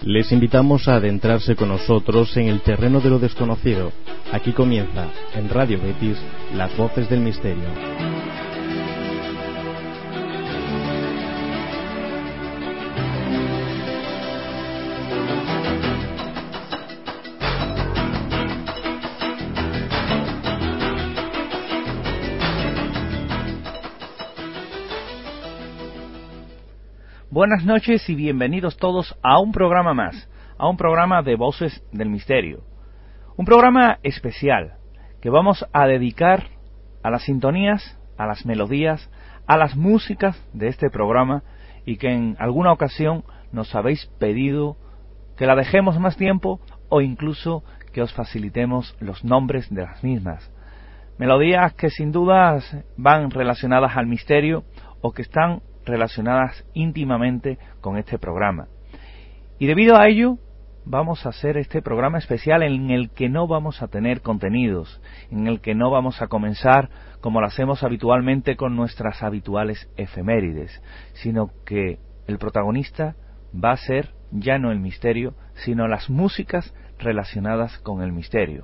Les invitamos a adentrarse con nosotros en el terreno de lo desconocido. Aquí comienza, en Radio Betis, Las Voces del Misterio. Buenas noches y bienvenidos todos a un programa más, a un programa de Voces del Misterio. Un programa especial que vamos a dedicar a las sintonías, a las melodías, a las músicas de este programa y que en alguna ocasión nos habéis pedido que la dejemos más tiempo o incluso que os facilitemos los nombres de las mismas. Melodías que sin dudas van relacionadas al misterio o que están relacionadas íntimamente con este programa. Y debido a ello, vamos a hacer este programa especial en el que no vamos a tener contenidos, en el que no vamos a comenzar como lo hacemos habitualmente con nuestras habituales efemérides, sino que el protagonista va a ser ya no el misterio, sino las músicas relacionadas con el misterio.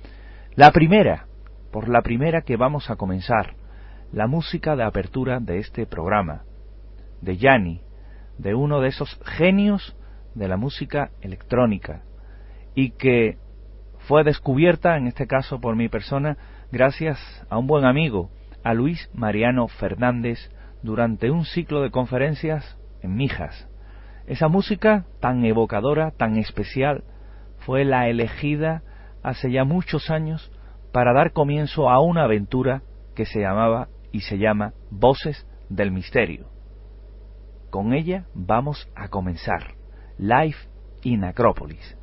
Por la primera que vamos a comenzar, la música de apertura de este programa, de Yanni, de uno de esos genios de la música electrónica, y que fue descubierta, en este caso por mi persona, gracias a un buen amigo, a Luis Mariano Fernández, durante un ciclo de conferencias en Mijas. Esa música tan evocadora, tan especial, fue la elegida hace ya muchos años para dar comienzo a una aventura que se llamaba y se llama Voces del Misterio. Con ella vamos a comenzar Live in Acrópolis.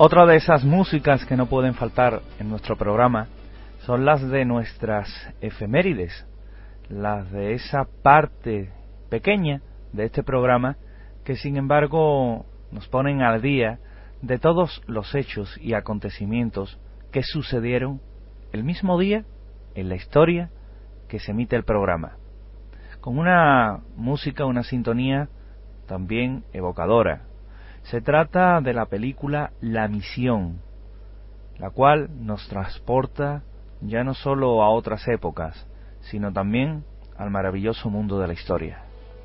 Otra de esas músicas que no pueden faltar en nuestro programa son las de nuestras efemérides, las de esa parte pequeña de este programa que sin embargo nos ponen al día de todos los hechos y acontecimientos que sucedieron el mismo día en la historia que se emite el programa, con una música, una sintonía también evocadora. Se trata de la película La Misión, la cual nos transporta ya no solo a otras épocas, sino también al maravilloso mundo de la historia.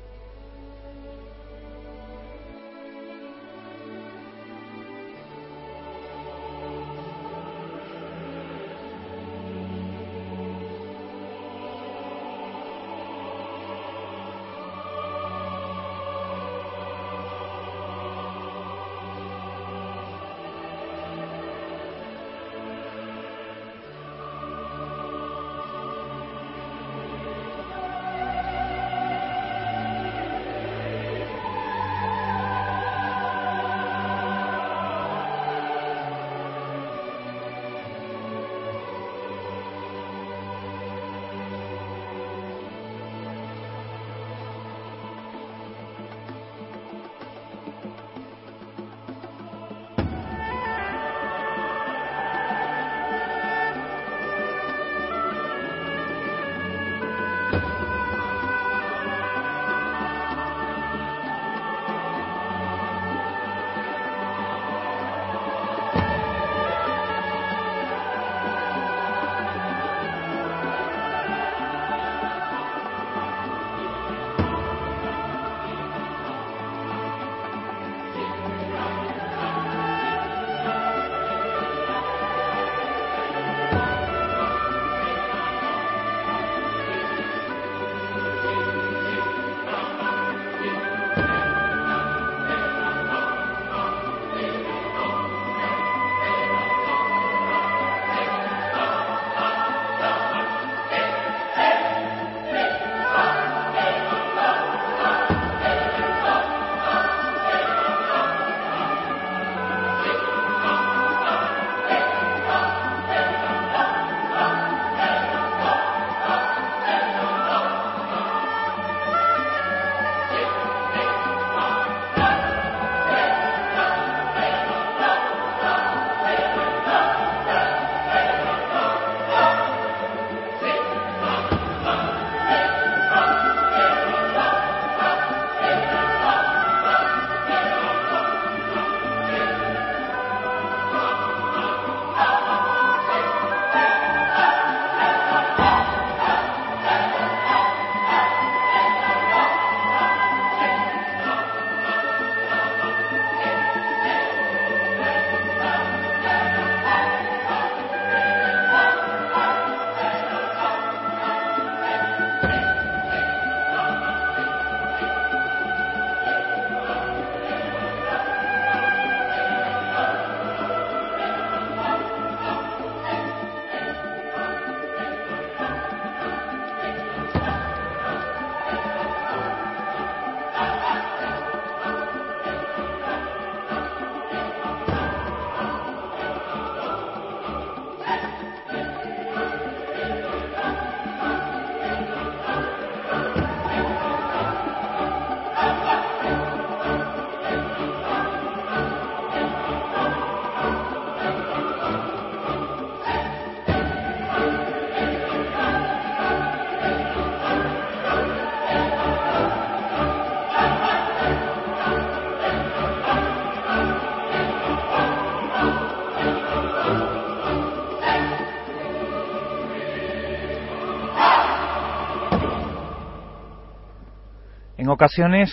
En ocasiones,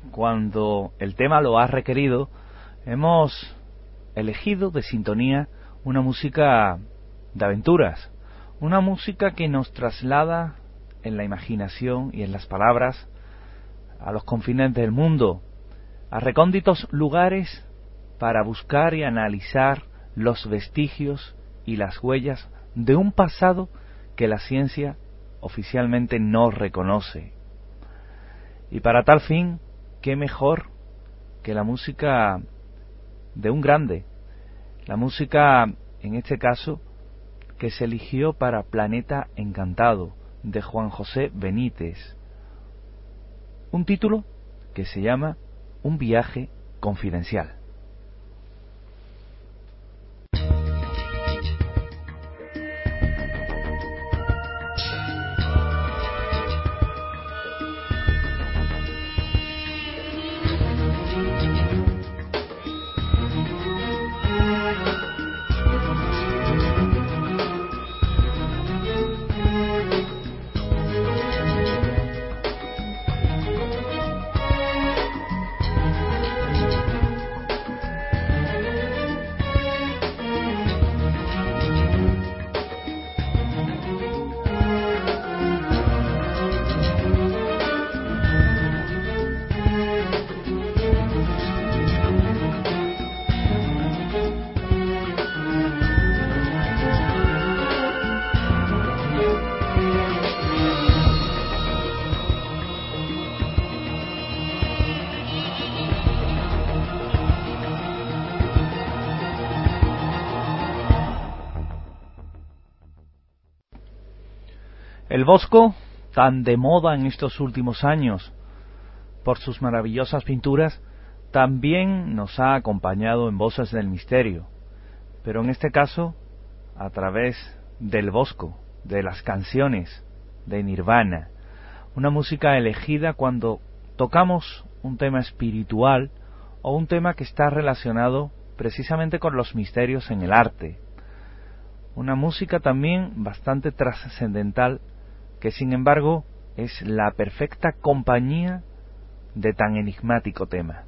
cuando el tema lo ha requerido, hemos elegido de sintonía una música de aventuras, una música que nos traslada en la imaginación y en las palabras a los confines del mundo, a recónditos lugares para buscar y analizar los vestigios y las huellas de un pasado que la ciencia oficialmente no reconoce. Y para tal fin, ¿qué mejor que la música de un grande, La música, en este caso, que se eligió para Planeta Encantado, de Juan José Benítez. Un título que se llama Un viaje confidencial. El Bosco, tan de moda en estos últimos años por sus maravillosas pinturas, también nos ha acompañado en Voces del Misterio, pero en este caso a través del Bosco, de las canciones de Nirvana, una música elegida cuando tocamos un tema espiritual o un tema que está relacionado precisamente con los misterios en el arte. Una música también bastante trascendental que sin embargo es la perfecta compañía de tan enigmático tema.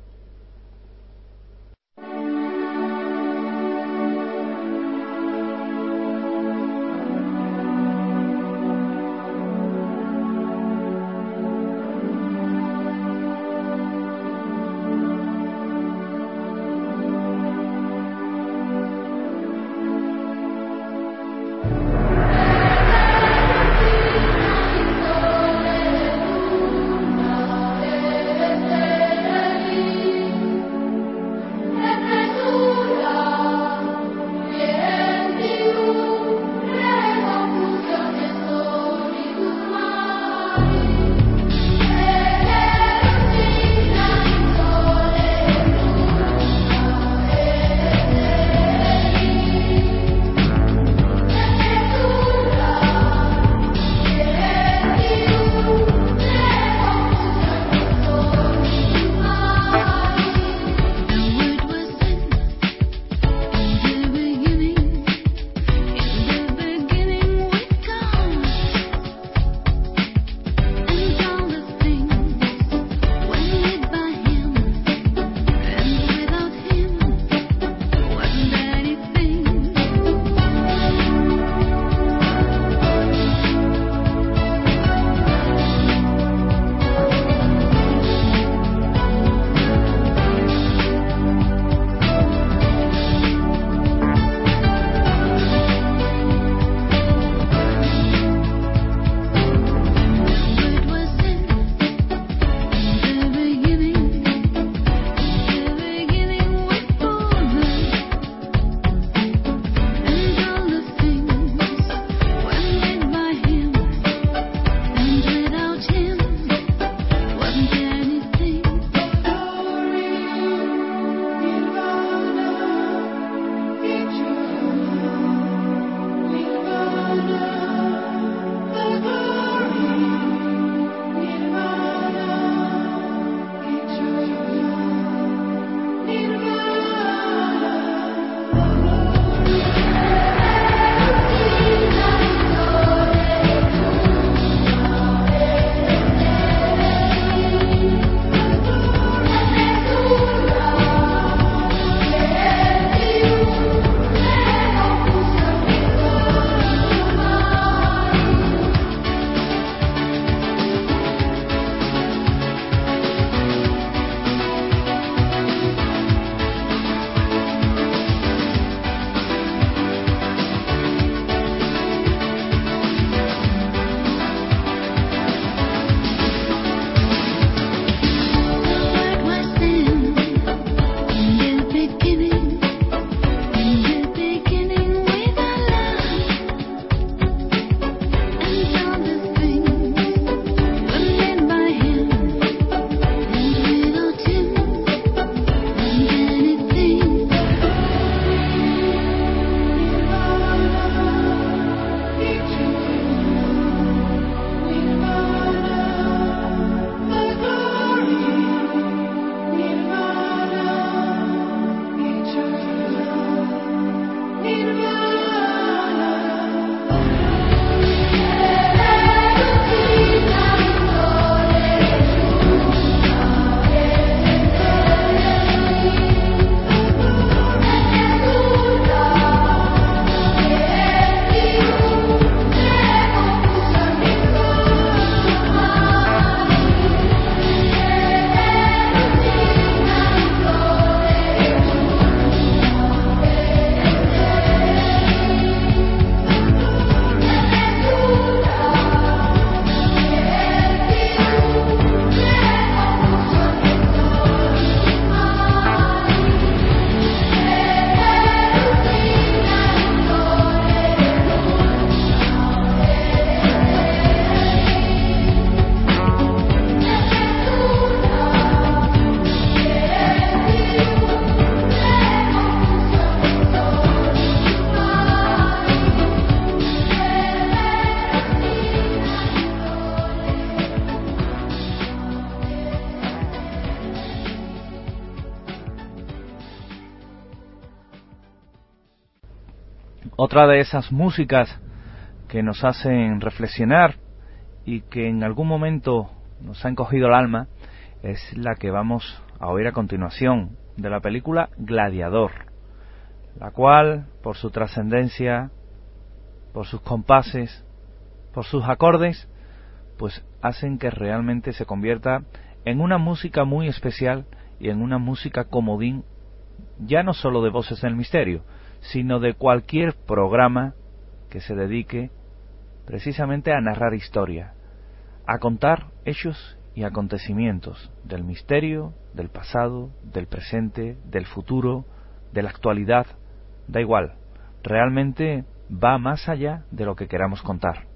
Otra de esas músicas que nos hacen reflexionar y que en algún momento nos ha encogido el alma es la que vamos a oír a continuación, de la película Gladiador, la cual, por su trascendencia, por sus compases, por sus acordes, pues hacen que realmente se convierta en una música muy especial y en una música comodín, ya no solo de Voces del Misterio, sino de cualquier programa que se dedique precisamente a narrar historia, a contar hechos y acontecimientos del misterio, del pasado, del presente, del futuro, de la actualidad, da igual, realmente va más allá de lo que queramos contar.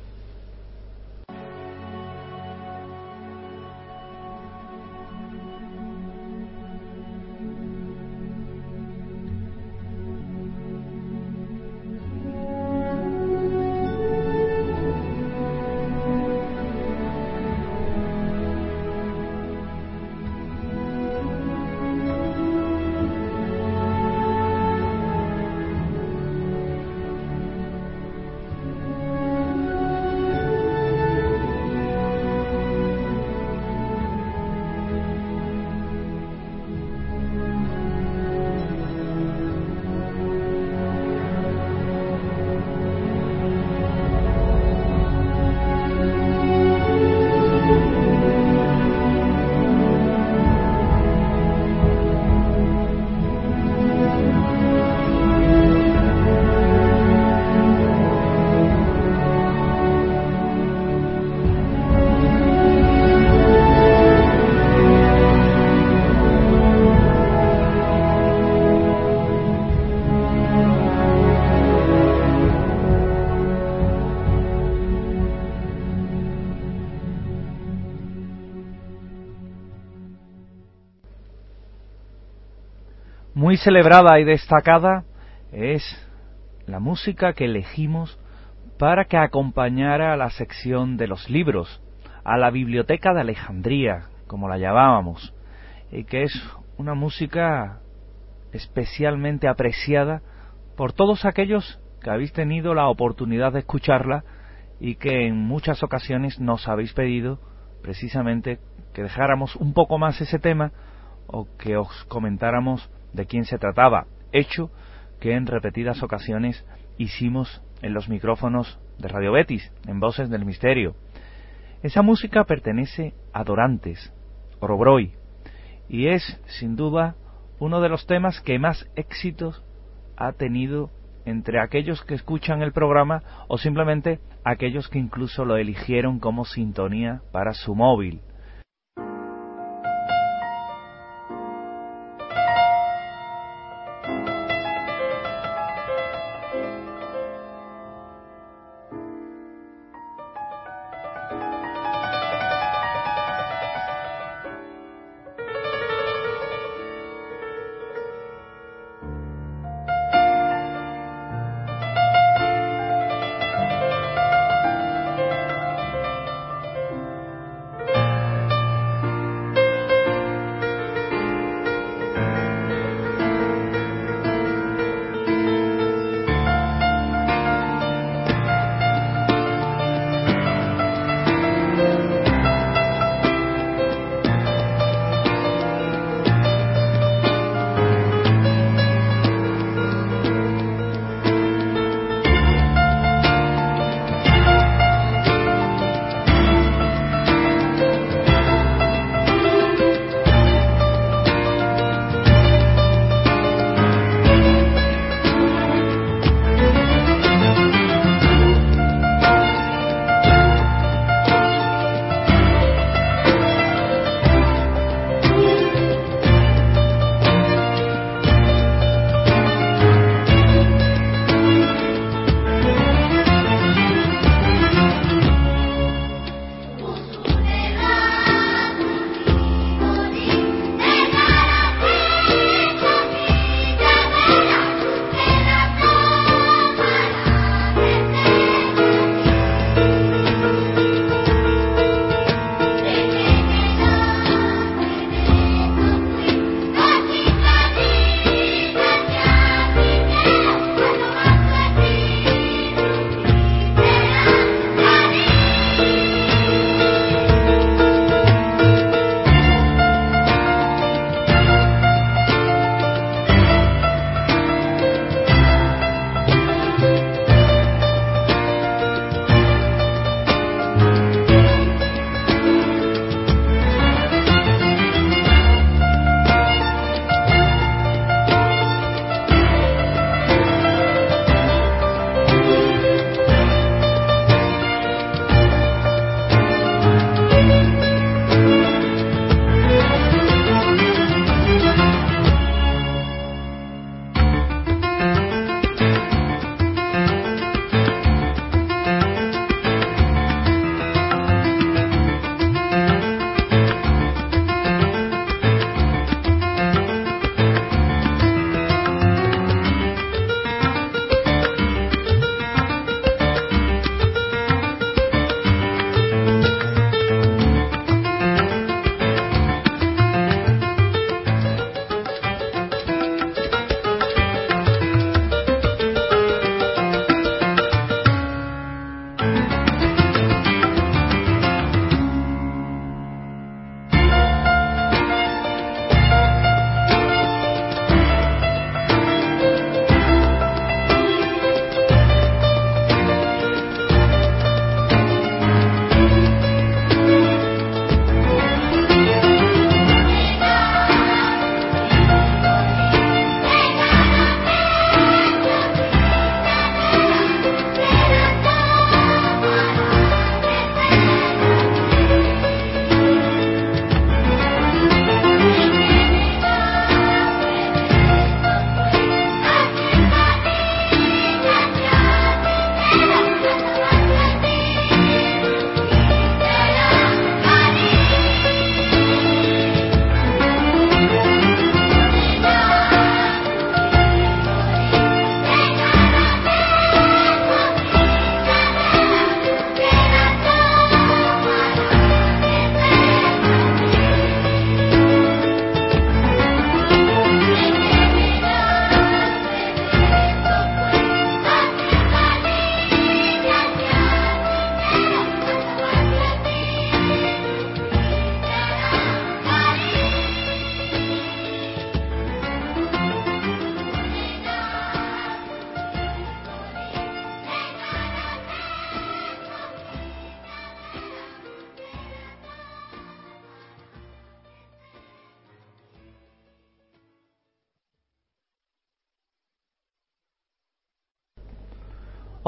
Muy celebrada y destacada es la música que elegimos para que acompañara a la sección de los libros, a la Biblioteca de Alejandría, como la llamábamos, y que es una música especialmente apreciada por todos aquellos que habéis tenido la oportunidad de escucharla y que en muchas ocasiones nos habéis pedido precisamente que dejáramos un poco más ese tema o que os comentáramos de quién se trataba, hecho que en repetidas ocasiones hicimos en los micrófonos de Radio Betis, en Voces del Misterio. Esa música pertenece a Dorantes, Orobroi, y es, sin duda, uno de los temas que más éxitos ha tenido entre aquellos que escuchan el programa o simplemente aquellos que incluso lo eligieron como sintonía para su móvil.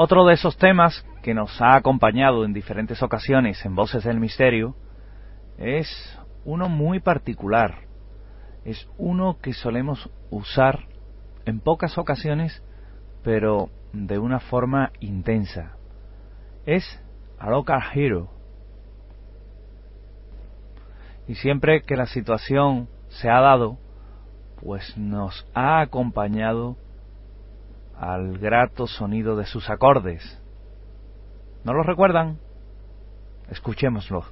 Otro de esos temas que nos ha acompañado en diferentes ocasiones en Voces del Misterio es uno muy particular. Es uno que solemos usar en pocas ocasiones, pero de una forma intensa. Es a Local Hero. Y siempre que la situación se ha dado, pues nos ha acompañado al grato sonido de sus acordes. ¿No lo recuerdan? Escuchémoslo.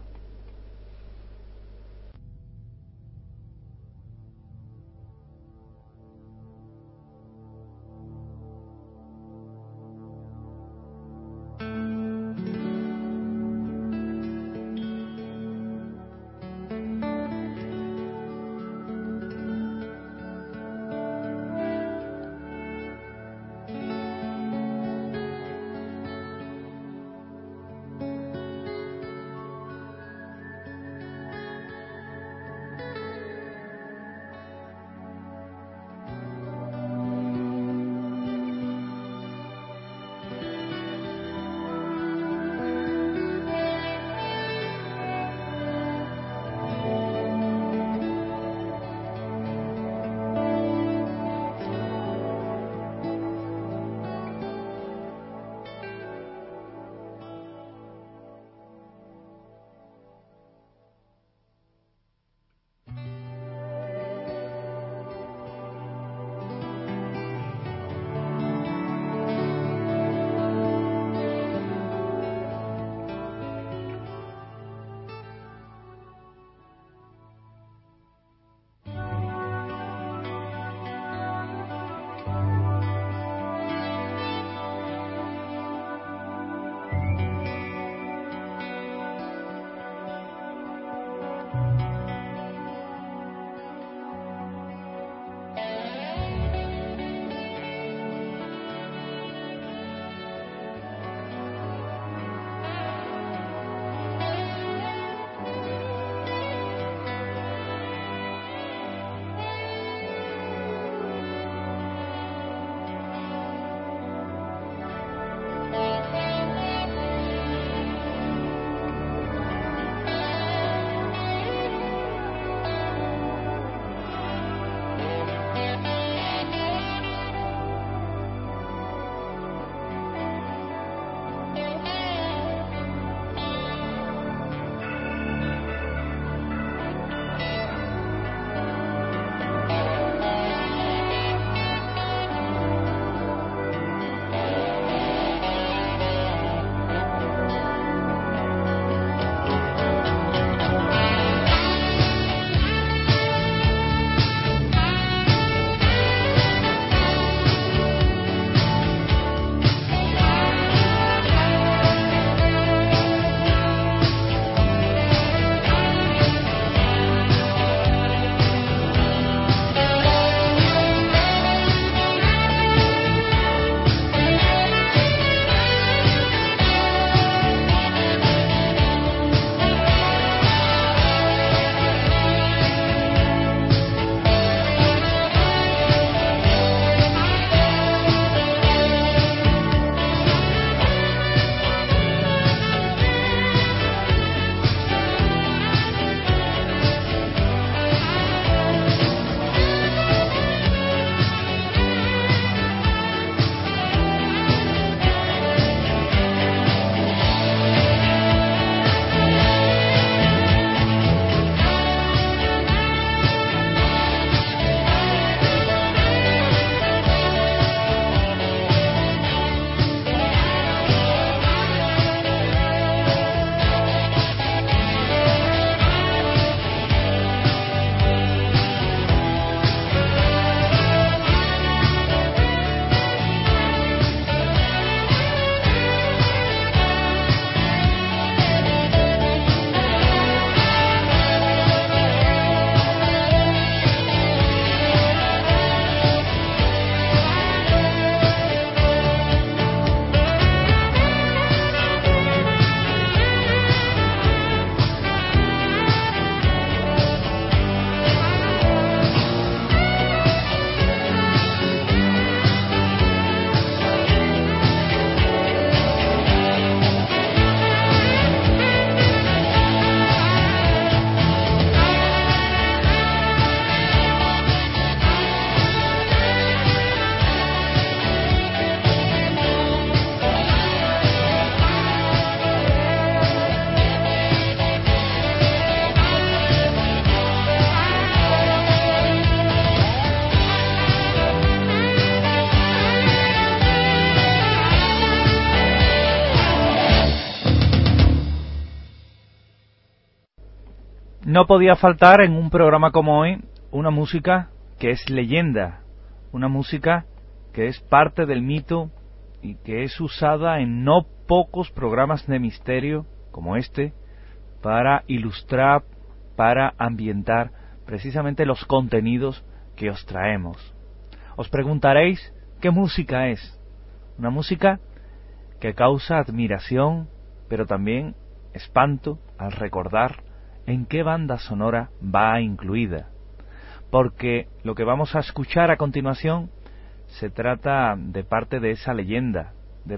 No podía faltar en un programa como hoy una música que es leyenda, una música que es parte del mito y que es usada en no pocos programas de misterio como este para ilustrar, para ambientar precisamente los contenidos que os traemos. Os preguntaréis qué música es. Una música que causa admiración, pero también espanto al recordar en qué banda sonora va incluida. Porque lo que vamos a escuchar a continuación se trata de parte de esa leyenda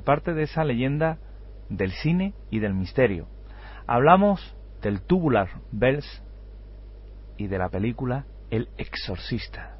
del cine y del misterio. Hablamos del Tubular Bells y de la película El Exorcista.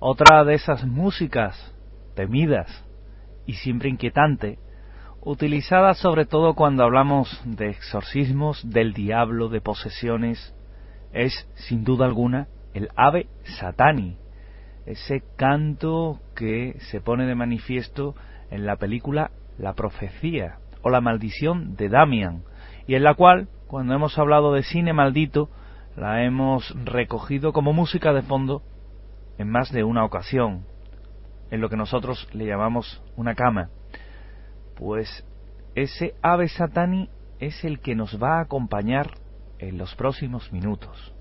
Otra de esas músicas temidas y siempre inquietante, utilizadas sobre todo cuando hablamos de exorcismos, del diablo, de posesiones, es sin duda alguna el Ave Satani, ese canto que se pone de manifiesto en la película La Profecía o La Maldición de Damián, y en la cual, cuando hemos hablado de cine maldito, la hemos recogido como música de fondo en más de una ocasión, en lo que nosotros le llamamos una cama. Pues ese Ave Satani es el que nos va a acompañar en los próximos minutos.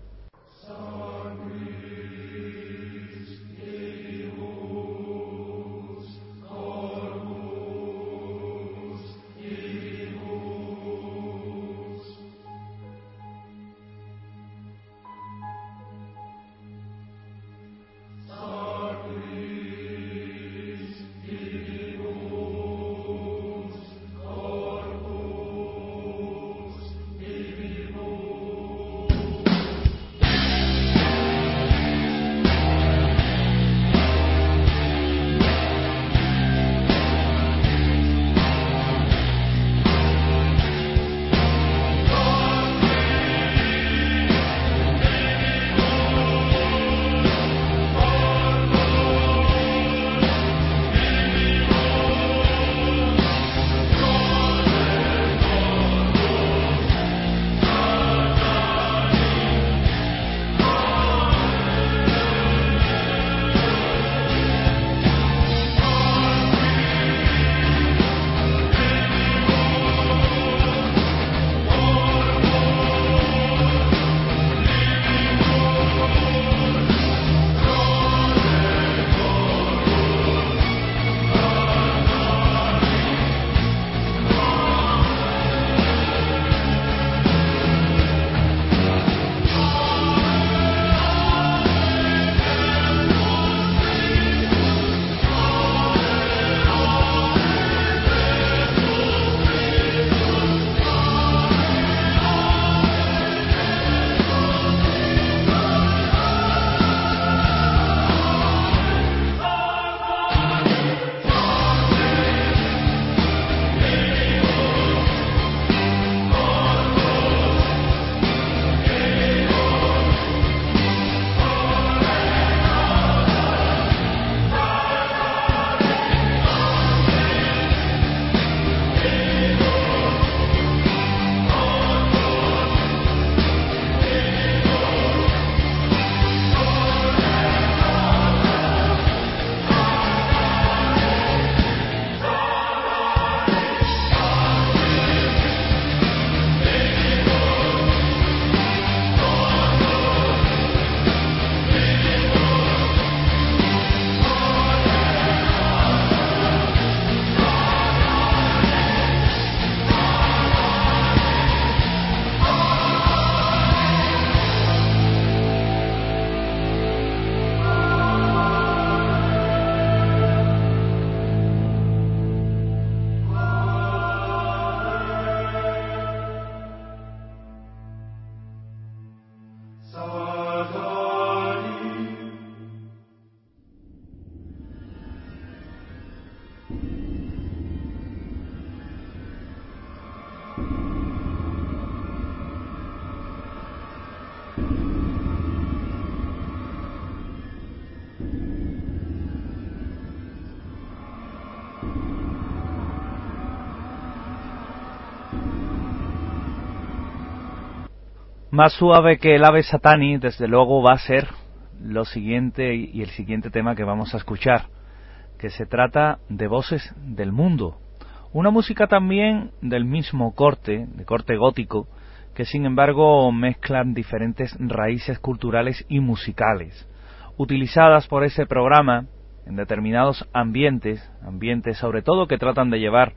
Más suave que el Ave Satani, desde luego, va a ser lo siguiente y el siguiente tema que vamos a escuchar, que se trata de Voces del Mundo, una música también del mismo corte, de corte gótico, que sin embargo mezclan diferentes raíces culturales y musicales, utilizadas por ese programa en determinados ambientes sobre todo que tratan de llevar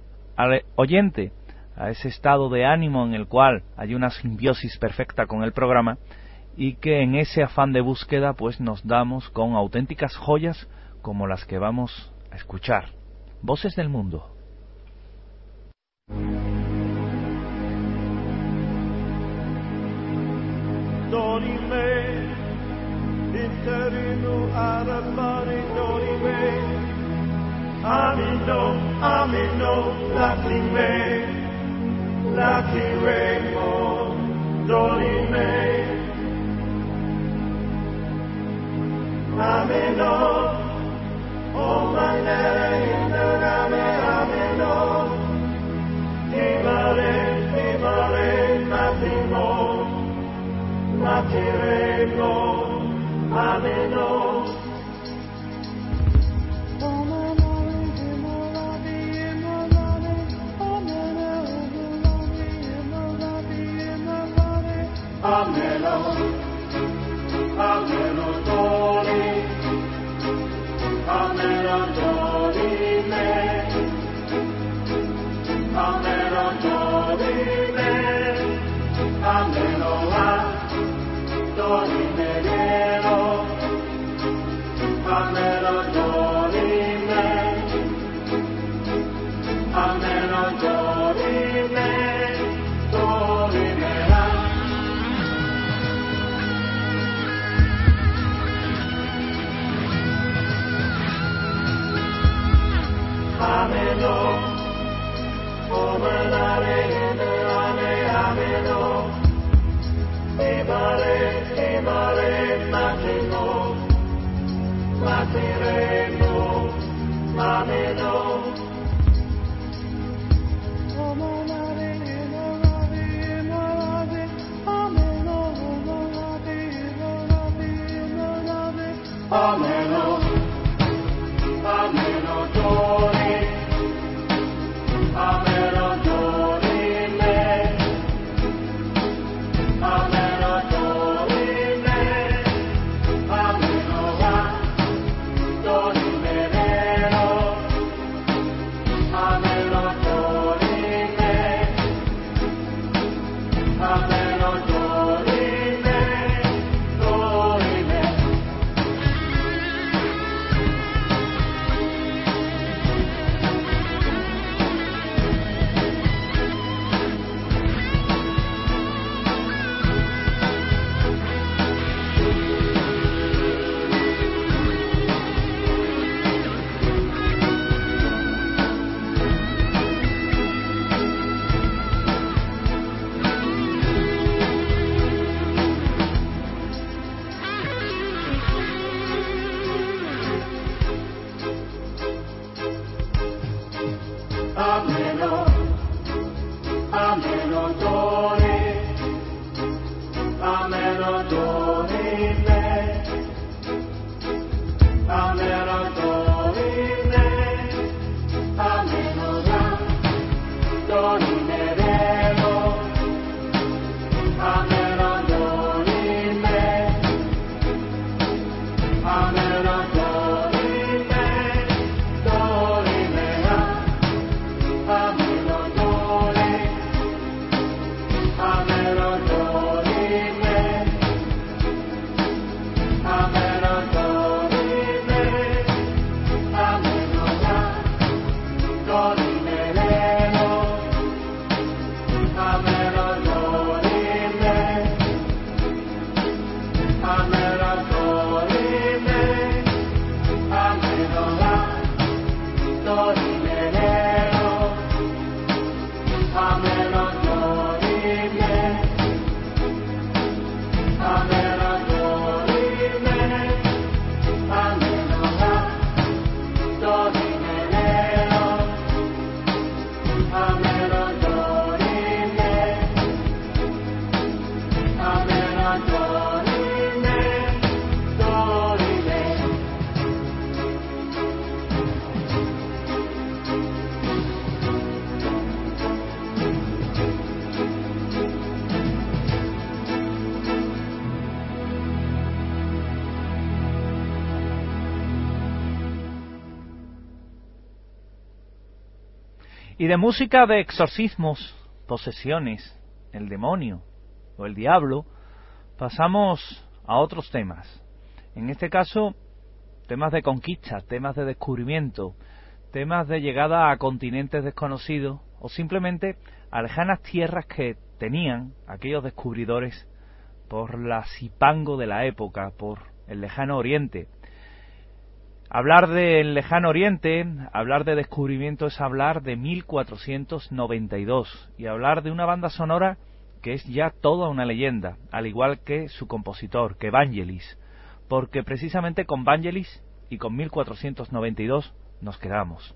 al oyente a ese estado de ánimo en el cual hay una simbiosis perfecta con el programa, y que en ese afán de búsqueda pues nos damos con auténticas joyas como las que vamos a escuchar. Voces del Mundo. Dorime in terinu arapari dorime. Amino, amino, lacrime, lacrimemo, dorime. Amino, oh manere, indorame, amino. Timare, timare, matrimo, matiremo, amino. Ameno, ameno dori, ameno dori me, ameno dori me, ameno a dori me vero, ameno dori me, ameno dori me, dori me a. Ameno, omanare, enderane, ameno, imare, imare, matino, matireno, ameno. Omanare, enderane, enderane, ameno, omanare, enderane, enderane, ameno, ameno dori. Ameno dori me, ameno dori me, ameno a dori me vero, ameno dori me, ameno dori me, dori me. Ameno, ameno dori, ameno dori me, ameno dori me, ameno da, dori me vero, ameno dori me, ameno dori me, dori me a. Ameno dori, ameno dori me, ameno dori me, ameno da, dori me vero, ameno dori me, ameno dori me, ameno da, dori me vero. Ameno dori me, ameno dori me, ameno a dori me vero, ameno dori me, ameno dori me, dori me. Y de música de exorcismos, posesiones, el demonio o el diablo, pasamos a otros temas. En este caso, temas de conquista, temas de descubrimiento, temas de llegada a continentes desconocidos o simplemente a lejanas tierras que tenían aquellos descubridores por la Zipango de la época, por el lejano oriente. Hablar del lejano oriente, hablar de descubrimiento es hablar de 1492 y hablar de una banda sonora que es ya toda una leyenda, al igual que su compositor, que Vangelis, porque precisamente con Vangelis y con 1492 nos quedamos.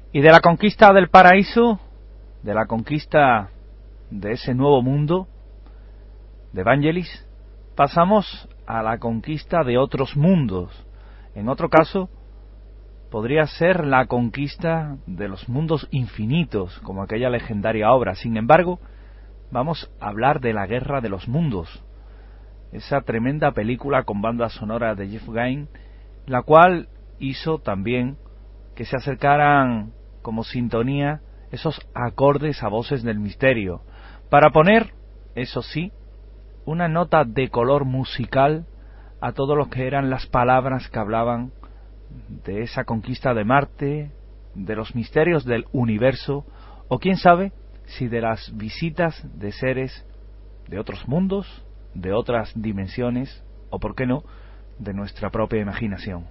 Y de la conquista del paraíso, de la conquista de ese nuevo mundo, de Evangelis, pasamos a la conquista de otros mundos. En otro caso, podría ser la conquista de los mundos infinitos, como aquella legendaria obra. Sin embargo, vamos a hablar de la Guerra de los Mundos, esa tremenda película con banda sonora de Jeff Gain, la cual hizo también que se acercaran como sintonía esos acordes a Voces del Misterio, para poner, eso sí, una nota de color musical a todo lo que eran las palabras que hablaban de esa conquista de Marte, de los misterios del universo, o quién sabe si de las visitas de seres de otros mundos, de otras dimensiones, o por qué no, de nuestra propia imaginación.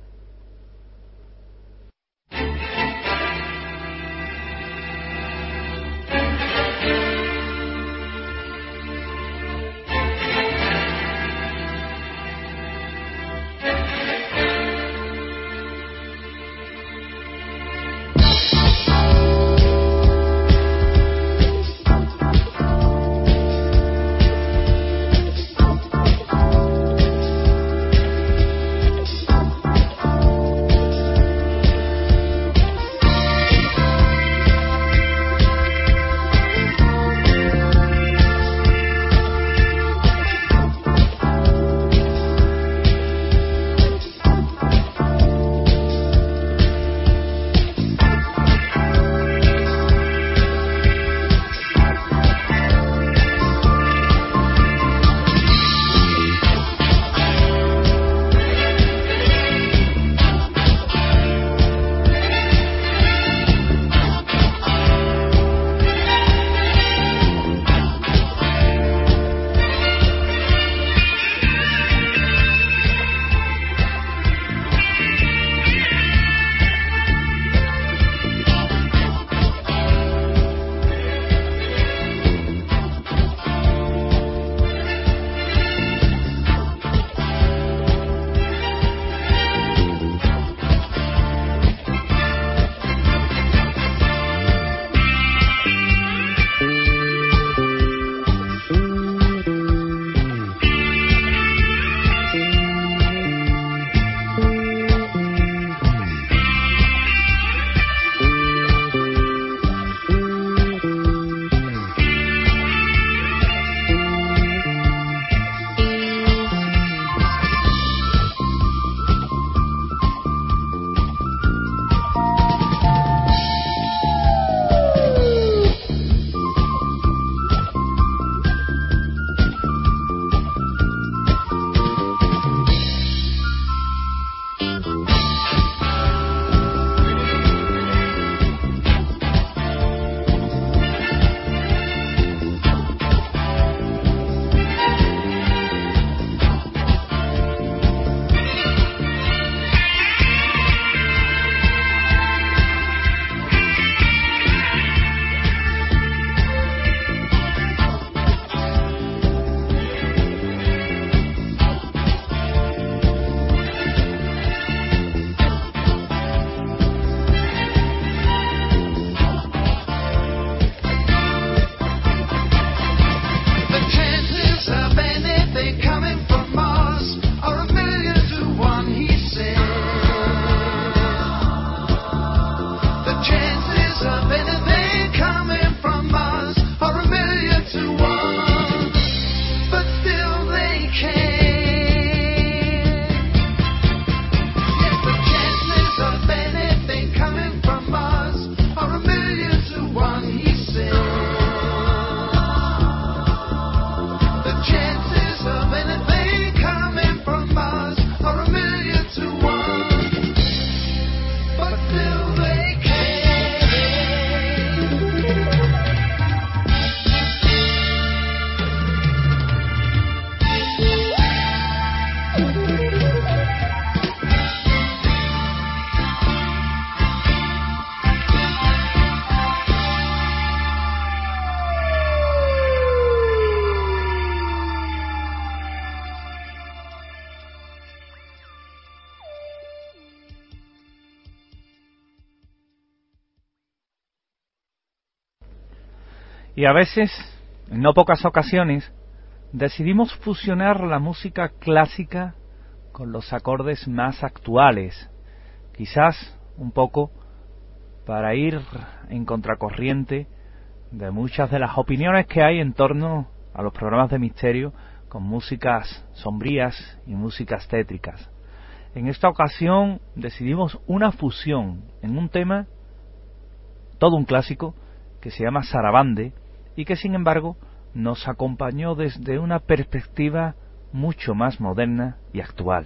Y a veces, en no pocas ocasiones, decidimos fusionar la música clásica con los acordes más actuales, quizás un poco para ir en contracorriente de muchas de las opiniones que hay en torno a los programas de misterio con músicas sombrías y músicas tétricas. En esta ocasión decidimos una fusión en un tema, todo un clásico, que se llama Sarabande y que sin embargo nos acompañó desde una perspectiva mucho más moderna y actual.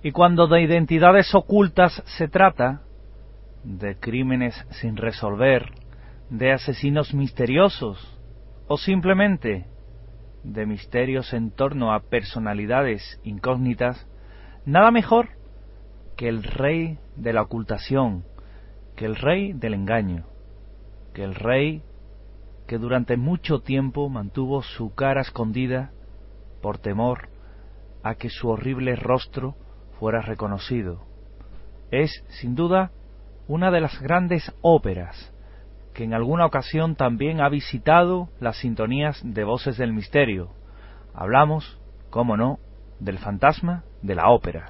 Y cuando de identidades ocultas se trata, de crímenes sin resolver, de asesinos misteriosos o simplemente de misterios en torno a personalidades incógnitas, nada mejor que el rey de la ocultación, que el rey del engaño, que el rey que durante mucho tiempo mantuvo su cara escondida por temor a que su horrible rostro fuera reconocido. Es, sin duda, una de las grandes óperas que en alguna ocasión también ha visitado las sintonías de Voces del Misterio. Hablamos, cómo no, del fantasma de la ópera.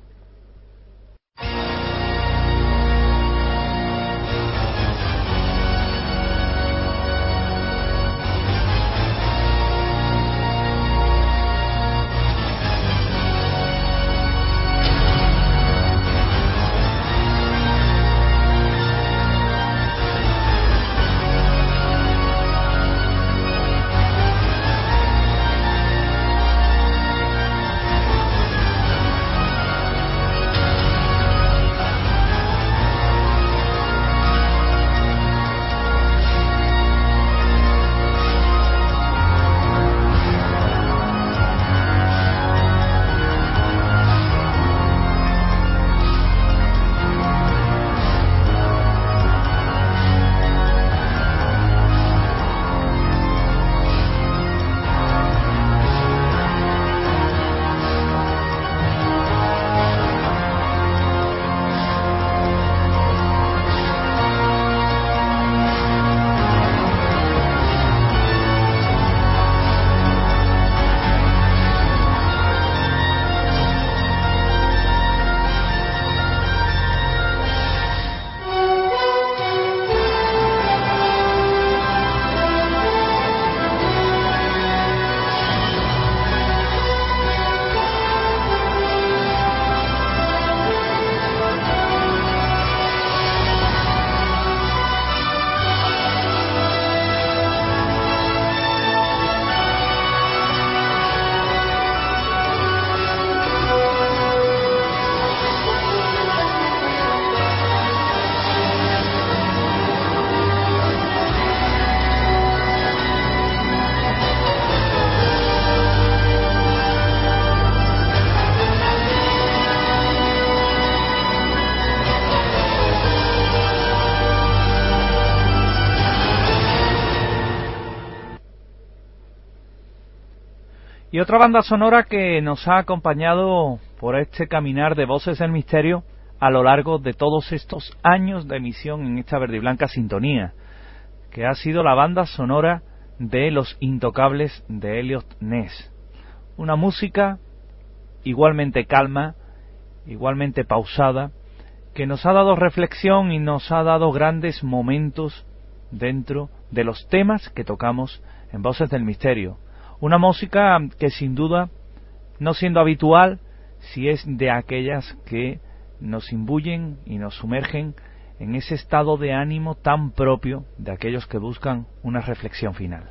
Y otra banda sonora que nos ha acompañado por este caminar de Voces del Misterio a lo largo de todos estos años de emisión en esta verde y blanca sintonía, que ha sido la banda sonora de Los Intocables de Elliot Ness. Una música igualmente calma, igualmente pausada, que nos ha dado reflexión y nos ha dado grandes momentos dentro de los temas que tocamos en Voces del Misterio. Una música que sin duda, no siendo habitual, sí es de aquellas que nos imbuyen y nos sumergen en ese estado de ánimo tan propio de aquellos que buscan una reflexión final.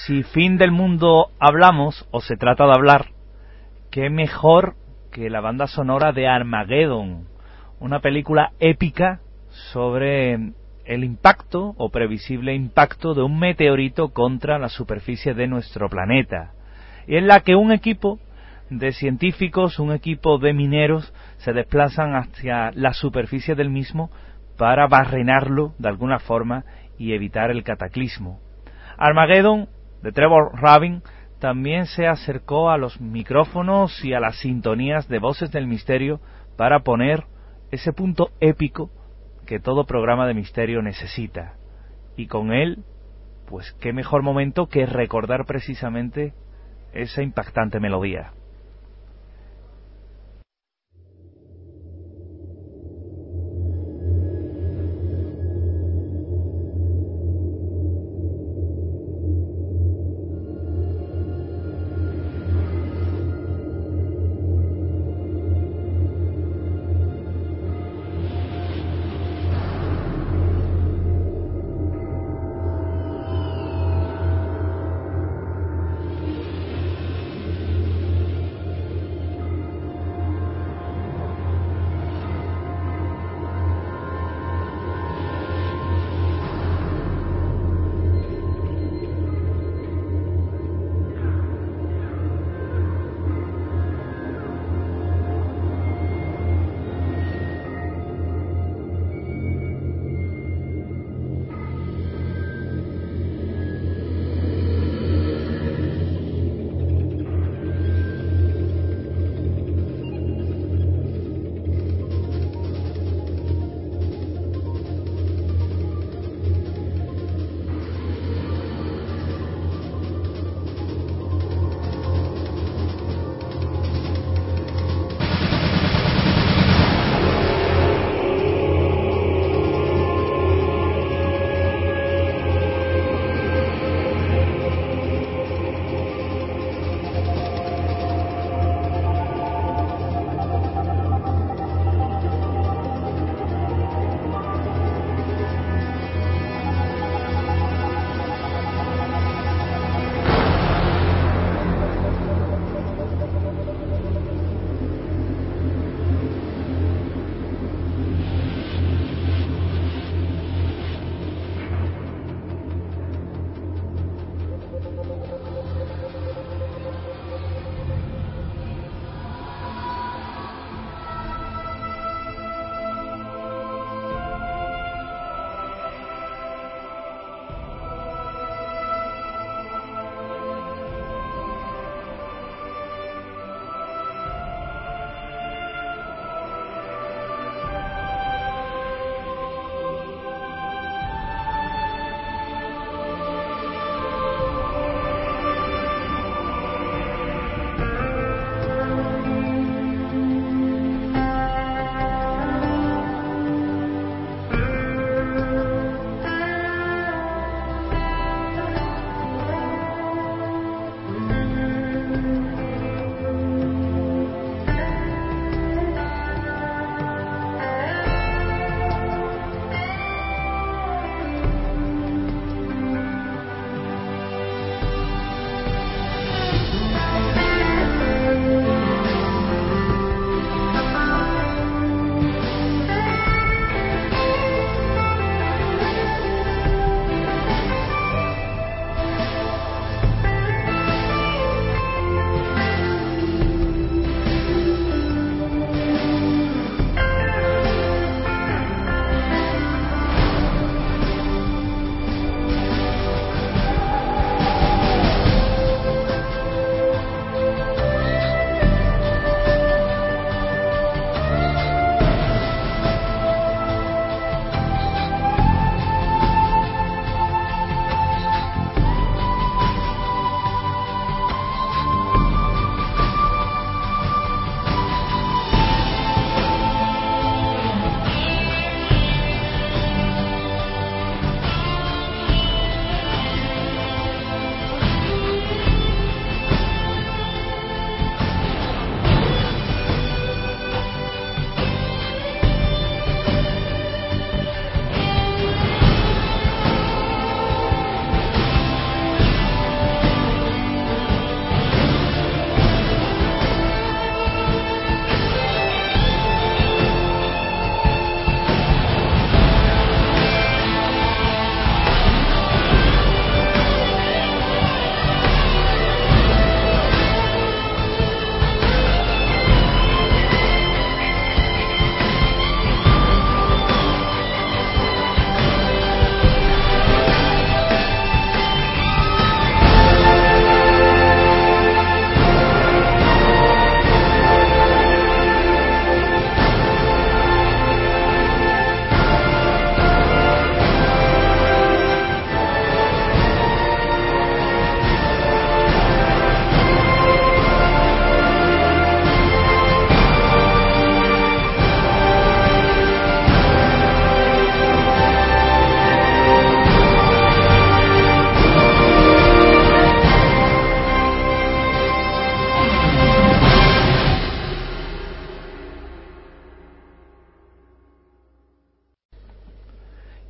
si fin del mundo hablamos, o se trata de hablar, qué mejor que la banda sonora de Armageddon, una película épica sobre el impacto o previsible impacto de un meteorito contra la superficie de nuestro planeta, y en la que un equipo de científicos, un equipo de mineros se desplazan hacia la superficie del mismo para barrenarlo de alguna forma y evitar el cataclismo. Armageddon, de Trevor Rabin, también se acercó a los micrófonos y a las sintonías de Voces del Misterio para poner ese punto épico que todo programa de misterio necesita. Y con él, pues qué mejor momento que recordar precisamente esa impactante melodía.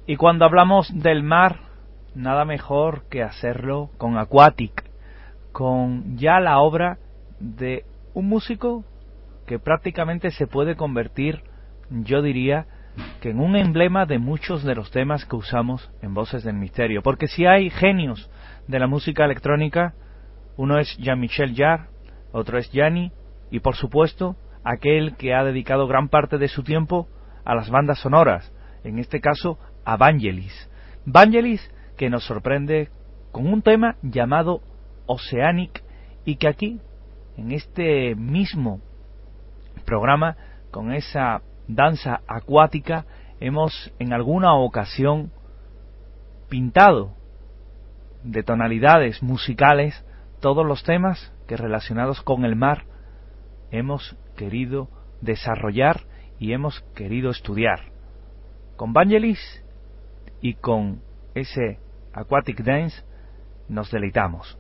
Y cuando hablamos del mar, nada mejor que hacerlo con Aquatic, con ya la obra de un músico que prácticamente se puede convertir, yo diría, que en un emblema de muchos de los temas que usamos en Voces del Misterio. Porque si hay genios de la música electrónica, uno es Jean-Michel Jarre, otro es Yanni, y por supuesto, aquel que ha dedicado gran parte de su tiempo a las bandas sonoras, en este caso a Vangelis. Vangelis, que nos sorprende con un tema llamado Oceanic, y que aquí, en este mismo programa, con esa danza acuática, hemos en alguna ocasión pintado de tonalidades musicales todos los temas que relacionados con el mar hemos querido desarrollar y hemos querido estudiar. Con Vangelis y con ese Aquatic Dance nos deleitamos.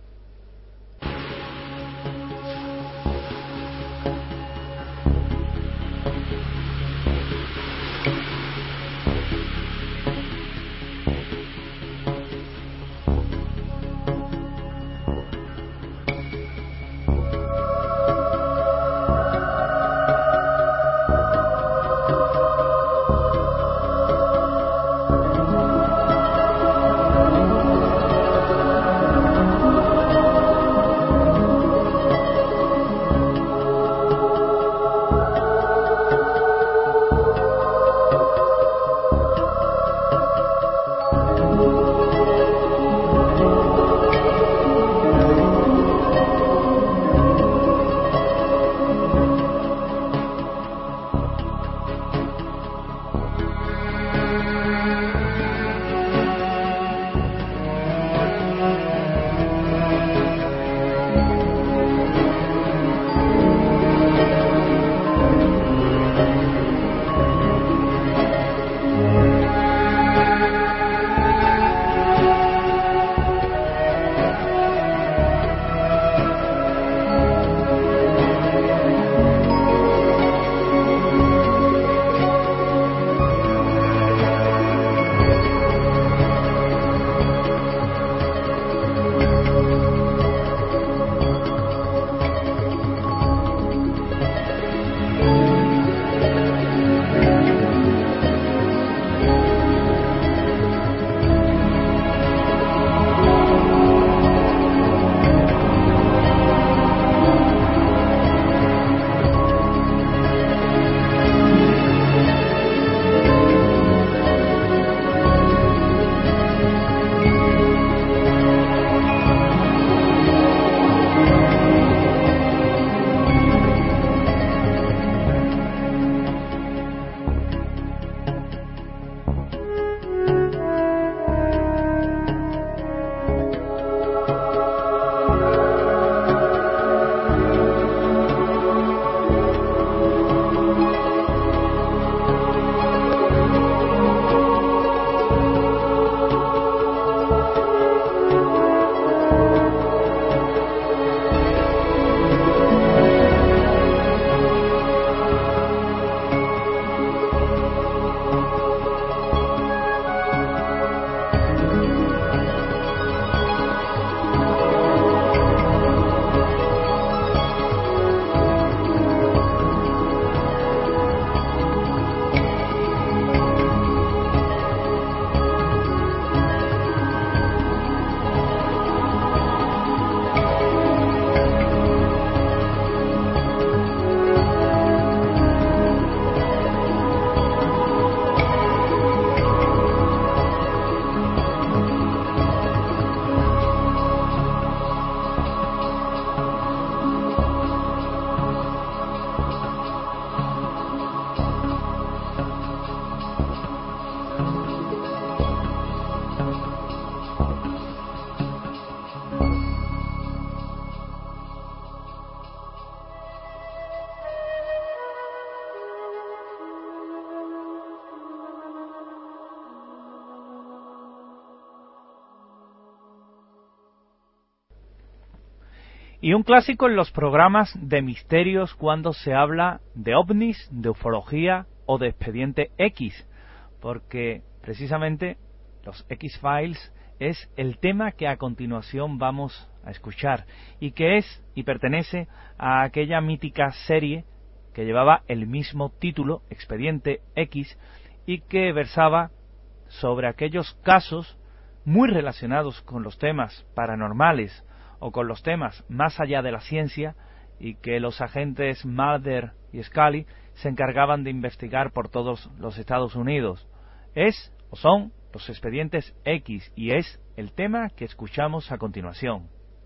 Y un clásico en los programas de misterios cuando se habla de ovnis, de ufología o de expediente X, porque precisamente los X-Files es el tema que a continuación vamos a escuchar y que es y pertenece a aquella mítica serie que llevaba el mismo título, Expediente X, y que versaba sobre aquellos casos muy relacionados con los temas paranormales o con los temas más allá de la ciencia, y que los agentes Mulder y Scully se encargaban de investigar por todos los Estados Unidos. Es o son los Expedientes X, y es el tema que escuchamos a continuación.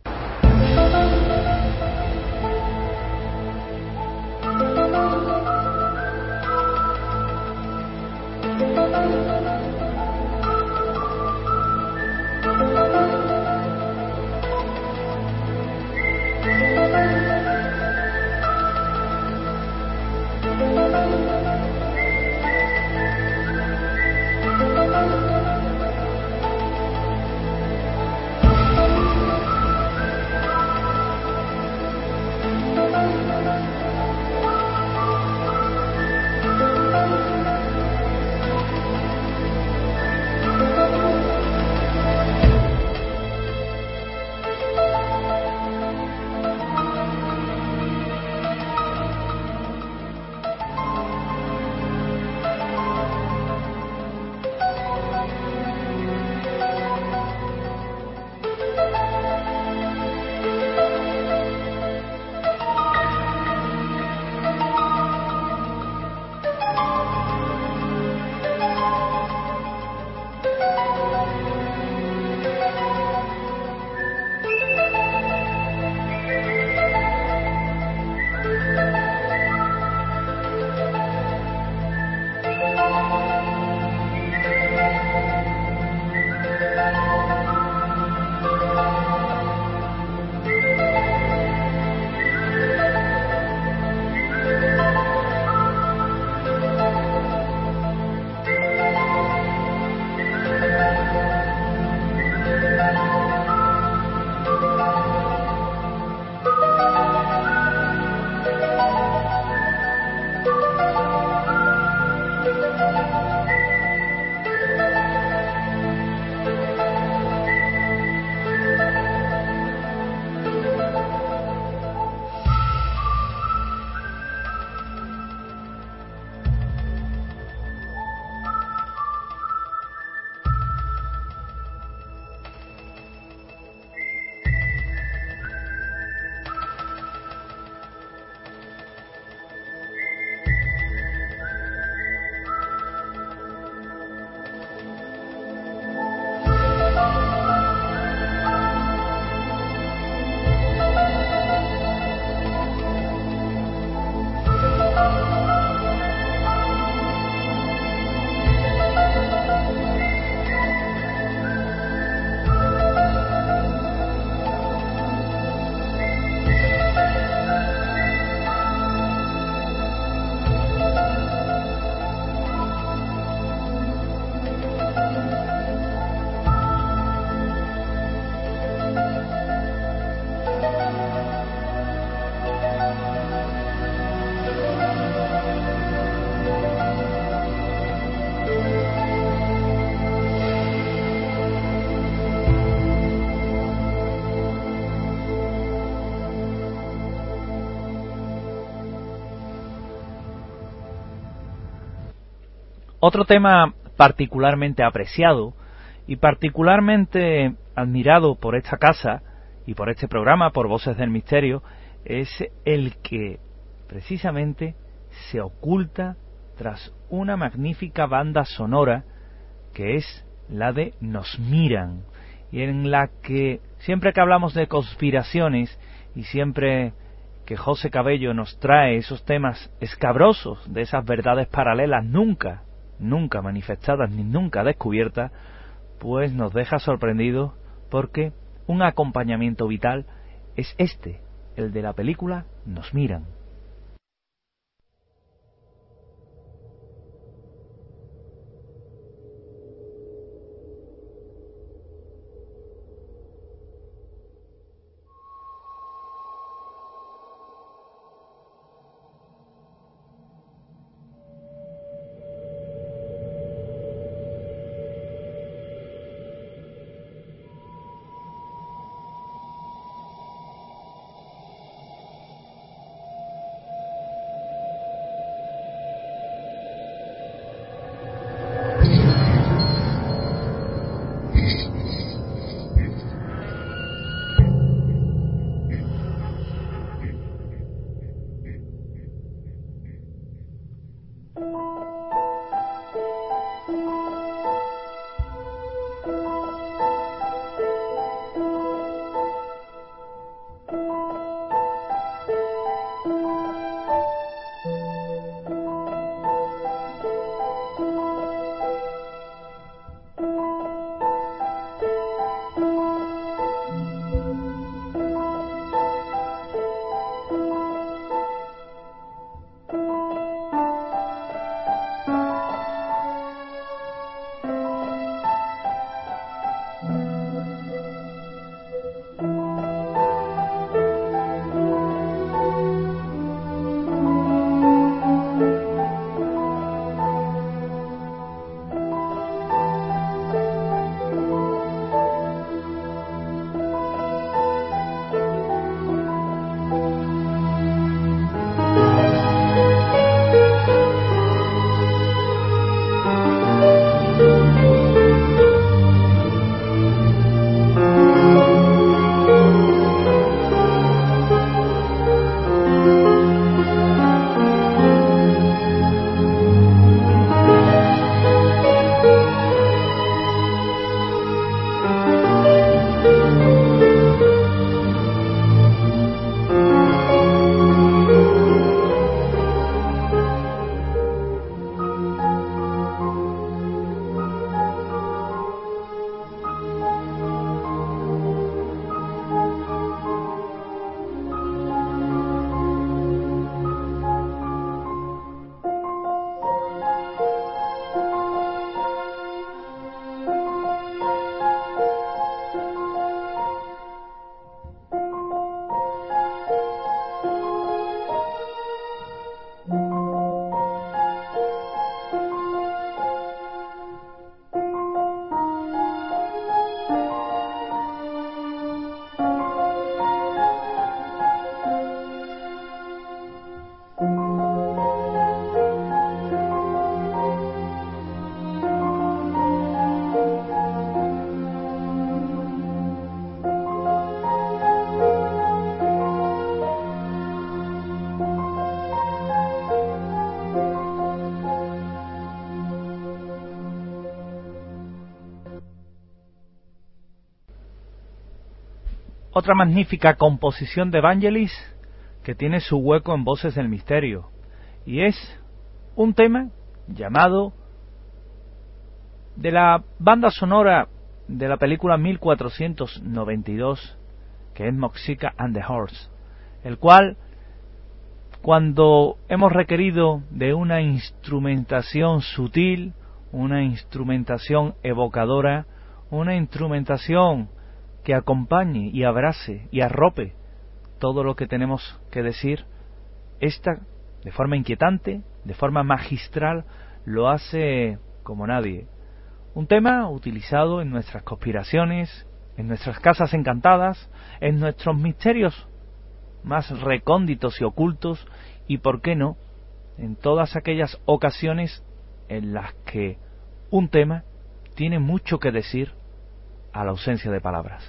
Otro tema particularmente apreciado y particularmente admirado por esta casa y por este programa, por Voces del Misterio, es el que precisamente se oculta tras una magnífica banda sonora que es la de Nos Miran, y en la que siempre que hablamos de conspiraciones y siempre que José Cabello nos trae esos temas escabrosos de esas verdades paralelas nunca manifestadas ni nunca descubiertas, pues nos deja sorprendidos, porque un acompañamiento vital es este, el de la película Nos Miran. otra magnífica composición de Vangelis que tiene su hueco en Voces del Misterio, y es un tema llamado, de la banda sonora de la película 1492, que es Moxica and the Horse, el cual, cuando hemos requerido de una instrumentación sutil, una instrumentación evocadora, una instrumentación que acompañe y abrace y arrope todo lo que tenemos que decir, esta, de forma inquietante, de forma magistral, lo hace como nadie. Un tema utilizado en nuestras conspiraciones, en nuestras casas encantadas, en nuestros misterios más recónditos y ocultos, y por qué no, en todas aquellas ocasiones en las que un tema tiene mucho que decir a la ausencia de palabras.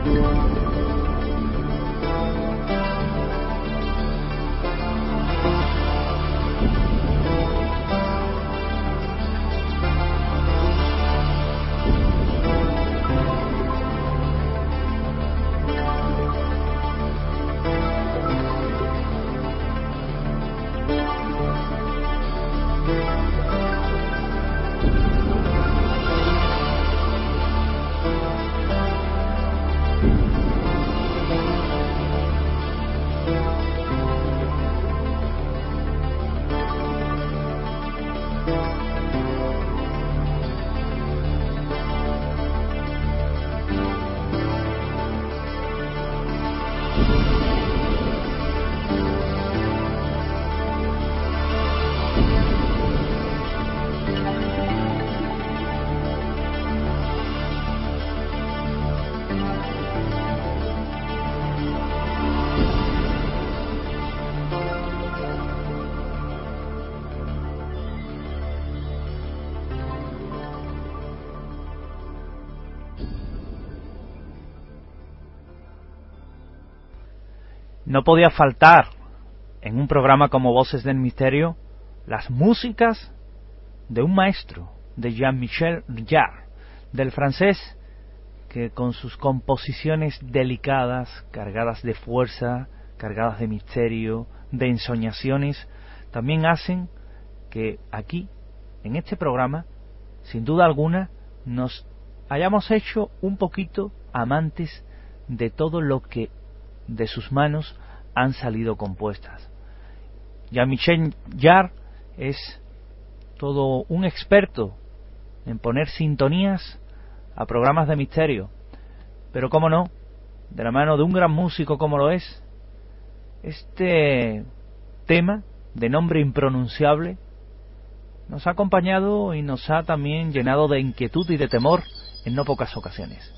No podía faltar en un programa como Voces del Misterio las músicas de un maestro, de Jean-Michel Jarre, del francés, que con sus composiciones delicadas, cargadas de fuerza, cargadas de misterio, de ensoñaciones, también hacen que aquí, en este programa, sin duda alguna, nos hayamos hecho un poquito amantes de todo lo que de sus manos han salido compuestas. Jean-Michel Jarre es todo un experto en poner sintonías a programas de misterio, pero cómo no, de la mano de un gran músico como lo es este tema de nombre impronunciable, nos ha acompañado y nos ha también llenado de inquietud y de temor en no pocas ocasiones.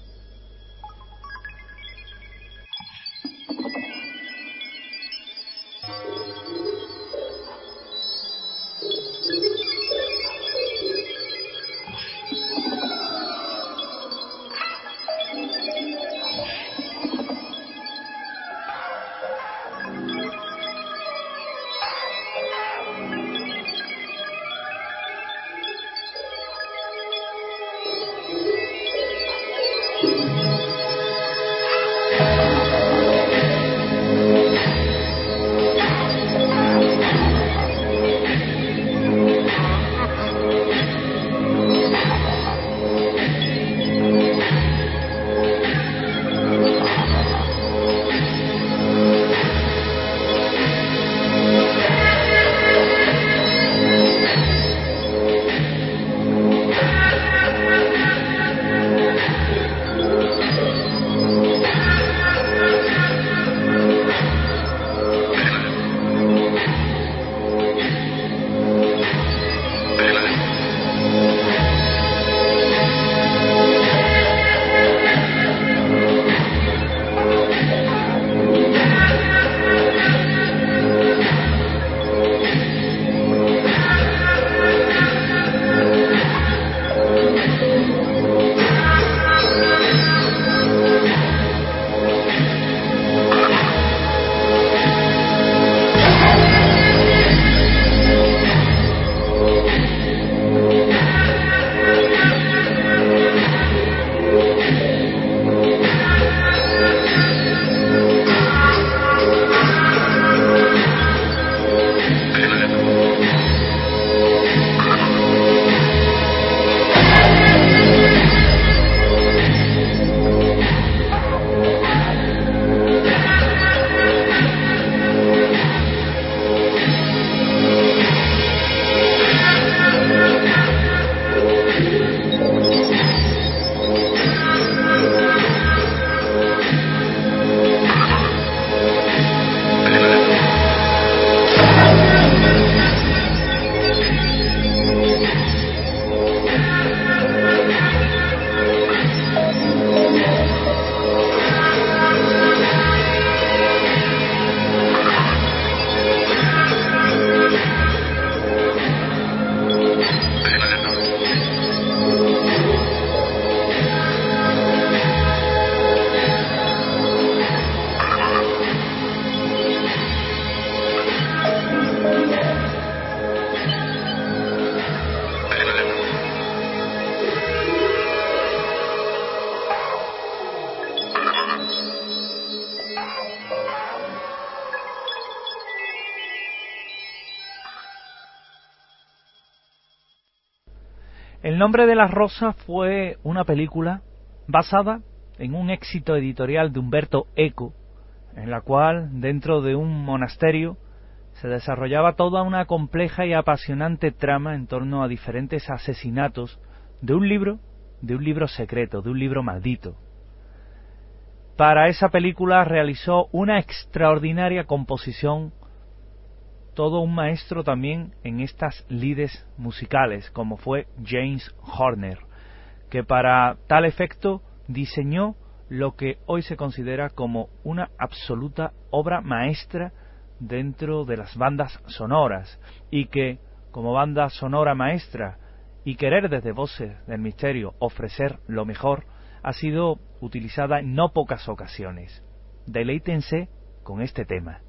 El nombre de la rosa fue una película basada en un éxito editorial de Umberto Eco, en la cual, dentro de un monasterio, se desarrollaba toda una compleja y apasionante trama en torno a diferentes asesinatos de un libro secreto, de un libro maldito. Para esa película realizó una extraordinaria composición todo un maestro también en estas lides musicales, como fue James Horner, que para tal efecto diseñó lo que hoy se considera como una absoluta obra maestra dentro de las bandas sonoras, y que, como banda sonora maestra, y querer desde Voces del Misterio ofrecer lo mejor, ha sido utilizada en no pocas ocasiones. Deleítense con este tema.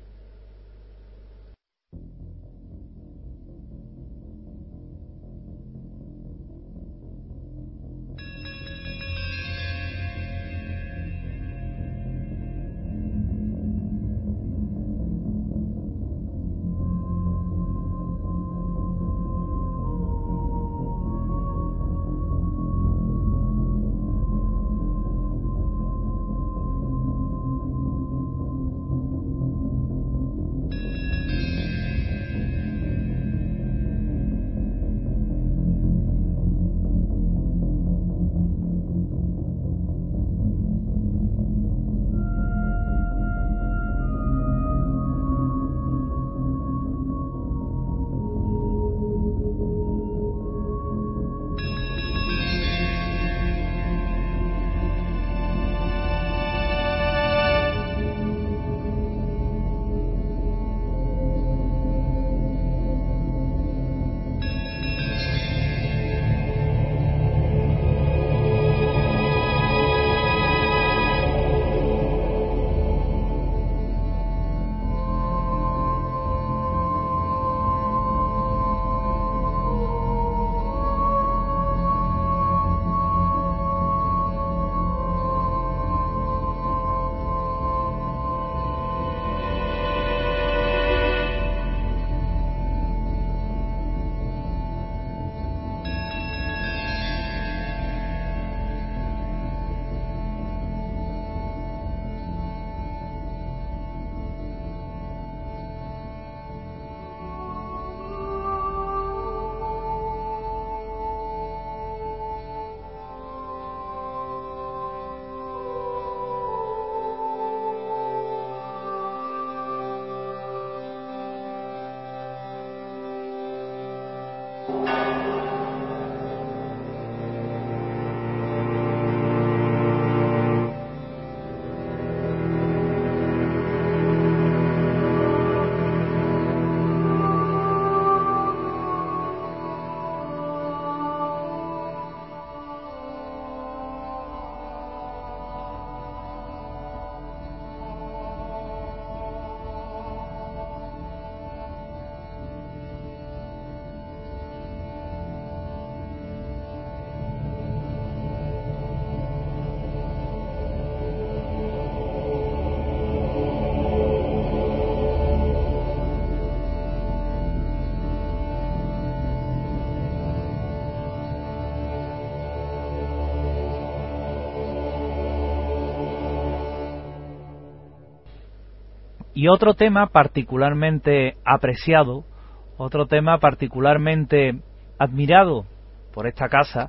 Y otro tema particularmente apreciado, otro tema particularmente admirado por esta casa,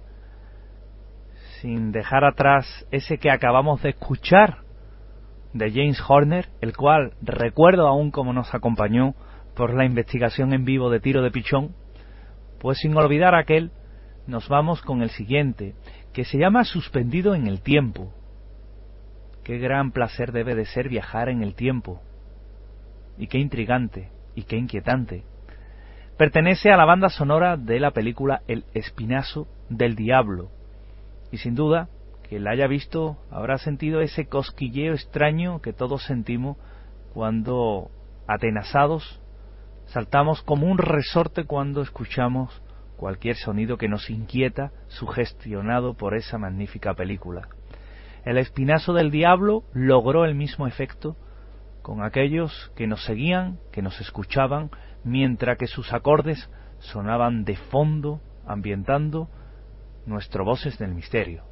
sin dejar atrás ese que acabamos de escuchar de James Horner, el cual recuerdo aún como nos acompañó por la investigación en vivo de Tiro de Pichón, pues sin olvidar aquel, nos vamos con el siguiente, que se llama Suspendido en el Tiempo. Qué gran placer debe de ser viajar en el tiempo. Y qué intrigante, y qué inquietante. Pertenece a la banda sonora de la película El Espinazo del Diablo. Y sin duda, quien la haya visto habrá sentido ese cosquilleo extraño que todos sentimos cuando, atenazados, saltamos como un resorte cuando escuchamos cualquier sonido que nos inquieta, sugestionado por esa magnífica película. El Espinazo del Diablo logró el mismo efecto con aquellos que nos seguían, que nos escuchaban, mientras que sus acordes sonaban de fondo ambientando nuestro Voces del Misterio.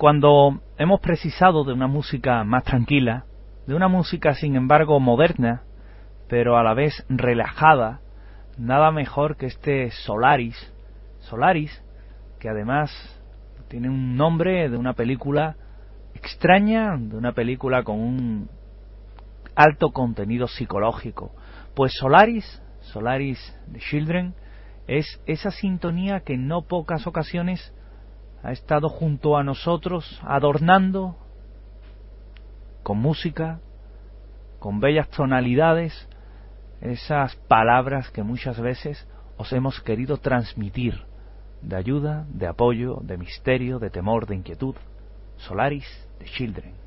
cuando hemos precisado de una música más tranquila, de una música sin embargo moderna, pero a la vez relajada, nada mejor que este Solaris, que además tiene un nombre de una película extraña, de una película con un alto contenido psicológico. Pues Solaris de Children, es esa sintonía que en no pocas ocasiones ha estado junto a nosotros, adornando con música, con bellas tonalidades, esas palabras que muchas veces os hemos querido transmitir, de ayuda, de apoyo, de misterio, de temor, de inquietud. Solaris de Children.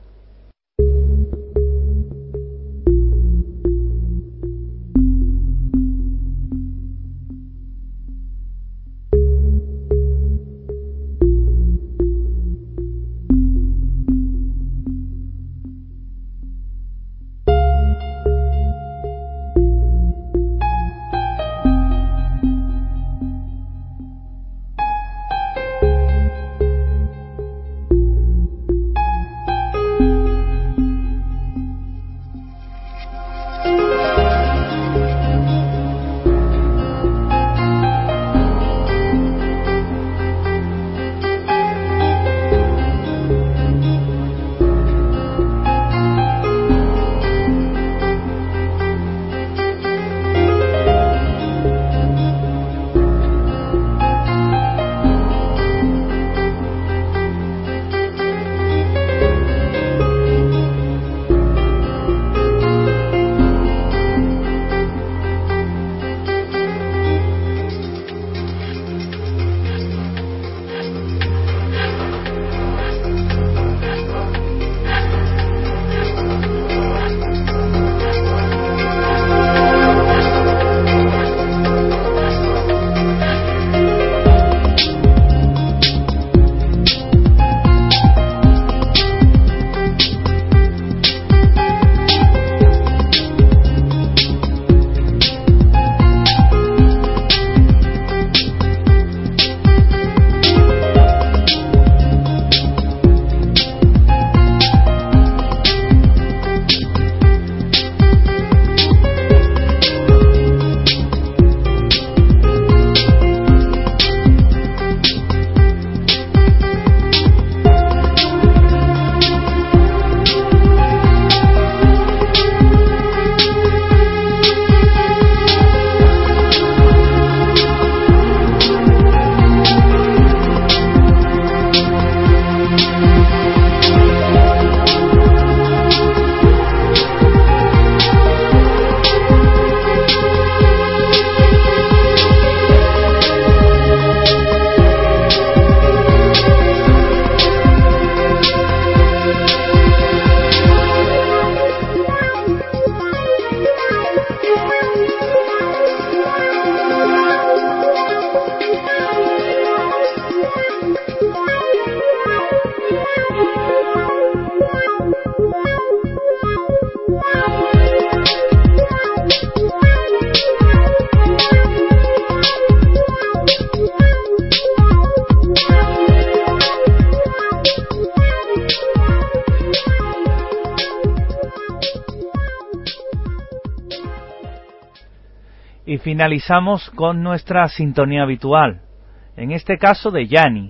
Y finalizamos con nuestra sintonía habitual, en este caso de Yanni,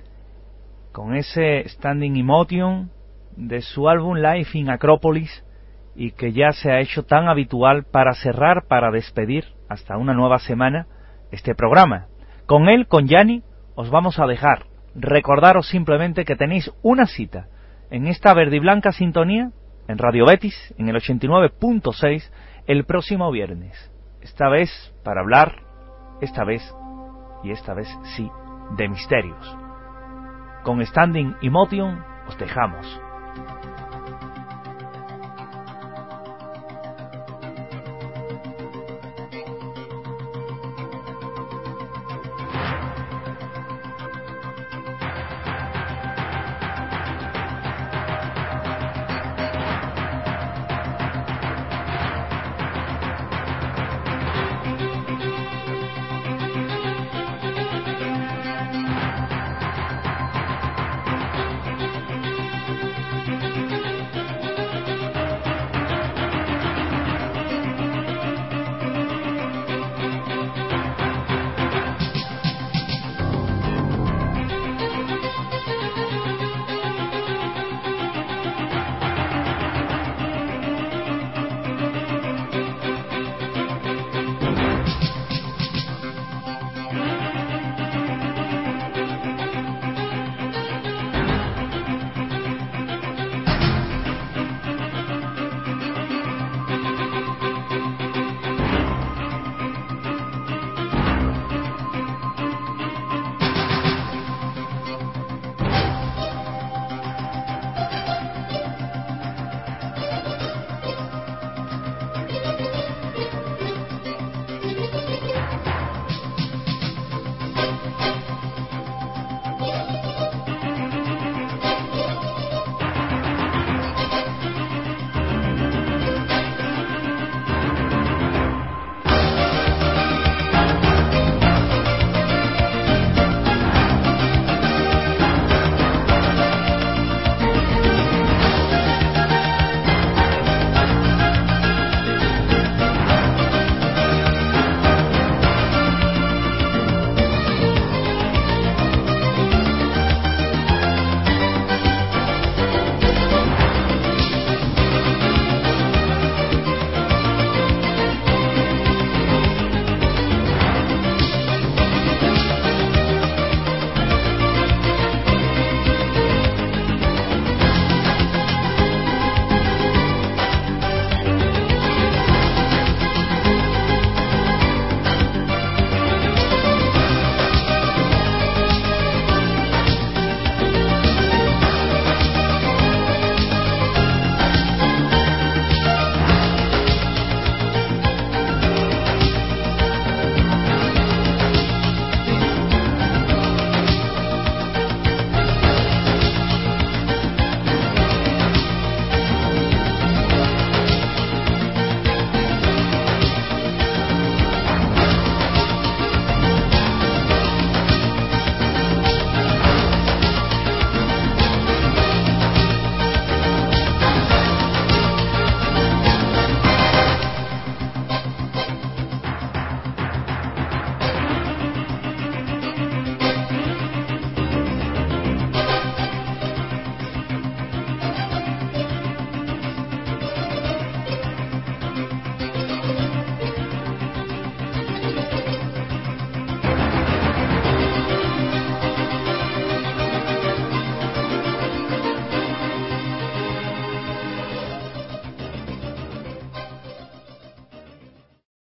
con ese Standing Emotion de su álbum Life in Acropolis, y que ya se ha hecho tan habitual para cerrar, para despedir hasta una nueva semana este programa. Con él, con Yanni, os vamos a dejar. Recordaros simplemente que tenéis una cita en esta verde y blanca sintonía en Radio Betis, en el 89.6, el próximo viernes. Esta vez para hablar, esta vez sí, de misterios. Con Standing Emotion os dejamos.